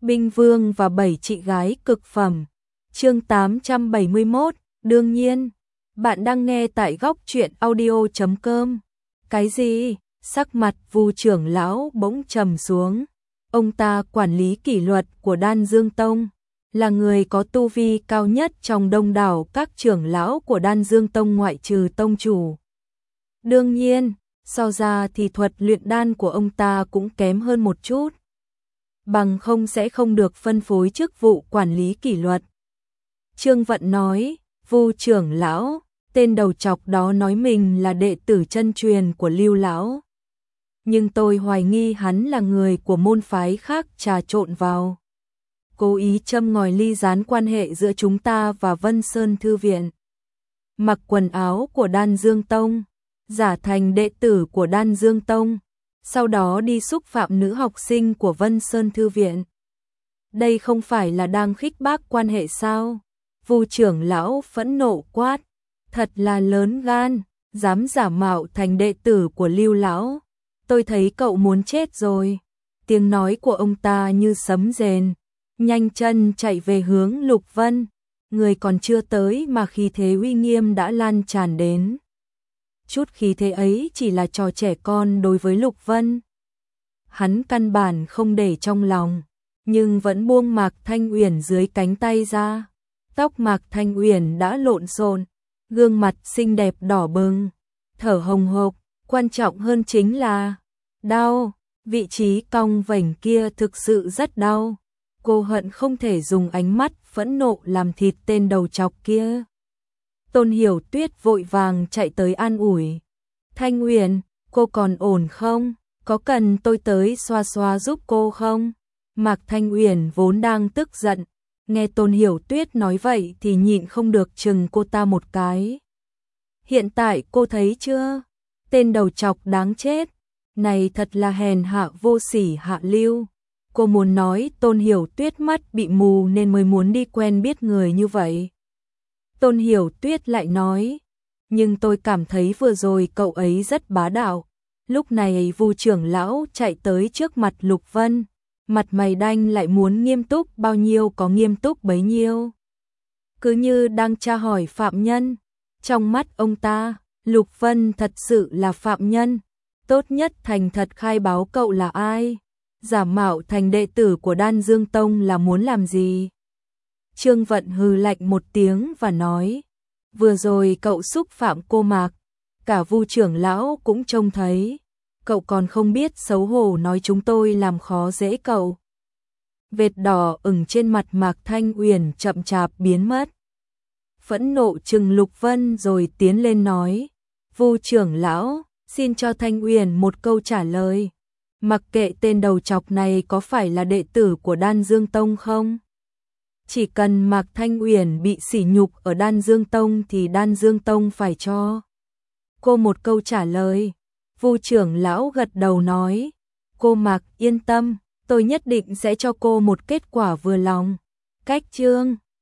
Binh Vương và 7 chị gái cực phẩm. Chương 871, đương nhiên, bạn đang nghe tại góc truyện audio.com. Cái gì? Sắc mặt Vu trưởng lão bỗng trầm xuống. Ông ta quản lý kỷ luật của Đan Dương Tông, là người có tu vi cao nhất trong đông đảo các trưởng lão của Đan Dương Tông ngoại trừ tông chủ. Đương nhiên, so ra thì thuật luyện đan của ông ta cũng kém hơn một chút. Bằng không sẽ không được phân phối chức vụ quản lý kỷ luật. Trương Vận nói, Vu trưởng lão, tên đầu trọc đó nói mình là đệ tử chân truyền của Lưu lão. Nhưng tôi hoài nghi hắn là người của môn phái khác trà trộn vào, cố ý châm ngòi ly gián quan hệ giữa chúng ta và Vân Sơn Thư Viện. Mặc quần áo của Đan Dương Tông, giả thành đệ tử của Đan Dương Tông, sau đó đi xúc phạm nữ học sinh của Vân Sơn Thư Viện. Đây không phải là đang khích bác quan hệ sao? Vu trưởng lão phẫn nộ quát, thật là lớn gan, dám giả mạo thành đệ tử của Lưu lão. Tôi thấy cậu muốn chết rồi. Tiếng nói của ông ta như sấm rền, nhanh chân chạy về hướng Lục Vân. Người còn chưa tới mà khí thế uy nghiêm đã lan tràn đến. Chút khí thế ấy chỉ là trò trẻ con đối với Lục Vân. Hắn căn bản không để trong lòng, nhưng vẫn buông Mạc Thanh Uyển dưới cánh tay ra. Tóc Mạc Thanh Uyển đã lộn xộn, gương mặt xinh đẹp đỏ bừng, thở hồng hộc, quan trọng hơn chính là đau, vị trí cong vành kia thực sự rất đau. Cô hận không thể dùng ánh mắt phẫn nộ làm thịt tên đầu trọc kia. Tôn Hiểu Tuyết vội vàng chạy tới an ủi. Thanh Uyển, cô còn ổn không? Có cần tôi tới xoa xoa giúp cô không? Mạc Thanh Uyển vốn đang tức giận, nghe Tôn Hiểu Tuyết nói vậy thì nhịn không được chừng cô ta một cái. Hiện tại cô thấy chưa? Tên đầu trọc đáng chết. Này thật là hèn hạ vô sỉ hạ lưu. Cô muốn nói Tôn Hiểu Tuyết mắt bị mù nên mới muốn đi quen biết người như vậy. Tôn Hiểu Tuyết lại nói, nhưng tôi cảm thấy vừa rồi cậu ấy rất bá đạo. Lúc này Vu trưởng lão chạy tới trước mặt Lục Vân, mặt mày đanh lại muốn nghiêm túc bao nhiêu có nghiêm túc bấy nhiêu. Cứ như đang tra hỏi phạm nhân. Trong mắt ông ta, Lục Vân thật sự là phạm nhân. Tốt nhất thành thật khai báo cậu là ai. Giả mạo thành đệ tử của Đan Dương Tông là muốn làm gì? Trương Vận hừ lạnh một tiếng và nói, vừa rồi cậu xúc phạm cô Mạc, cả Vu trưởng lão cũng trông thấy, cậu còn không biết xấu hổ nói chúng tôi làm khó dễ cậu. Vệt đỏ ửng trên mặt Mạc Thanh Uyển chậm chạp biến mất. Phẫn nộ trừng Lục Vân rồi tiến lên nói, Vu trưởng lão, xin cho Thanh Uyển một câu trả lời. Mặc kệ tên đầu trọc này có phải là đệ tử của Đan Dương Tông không? Chỉ cần Mạc Thanh Uyển bị sỉ nhục ở Đan Dương Tông thì Đan Dương Tông phải cho cô một câu trả lời. Vu trưởng lão gật đầu nói, cô Mạc yên tâm, tôi nhất định sẽ cho cô một kết quả vừa lòng. Cách chương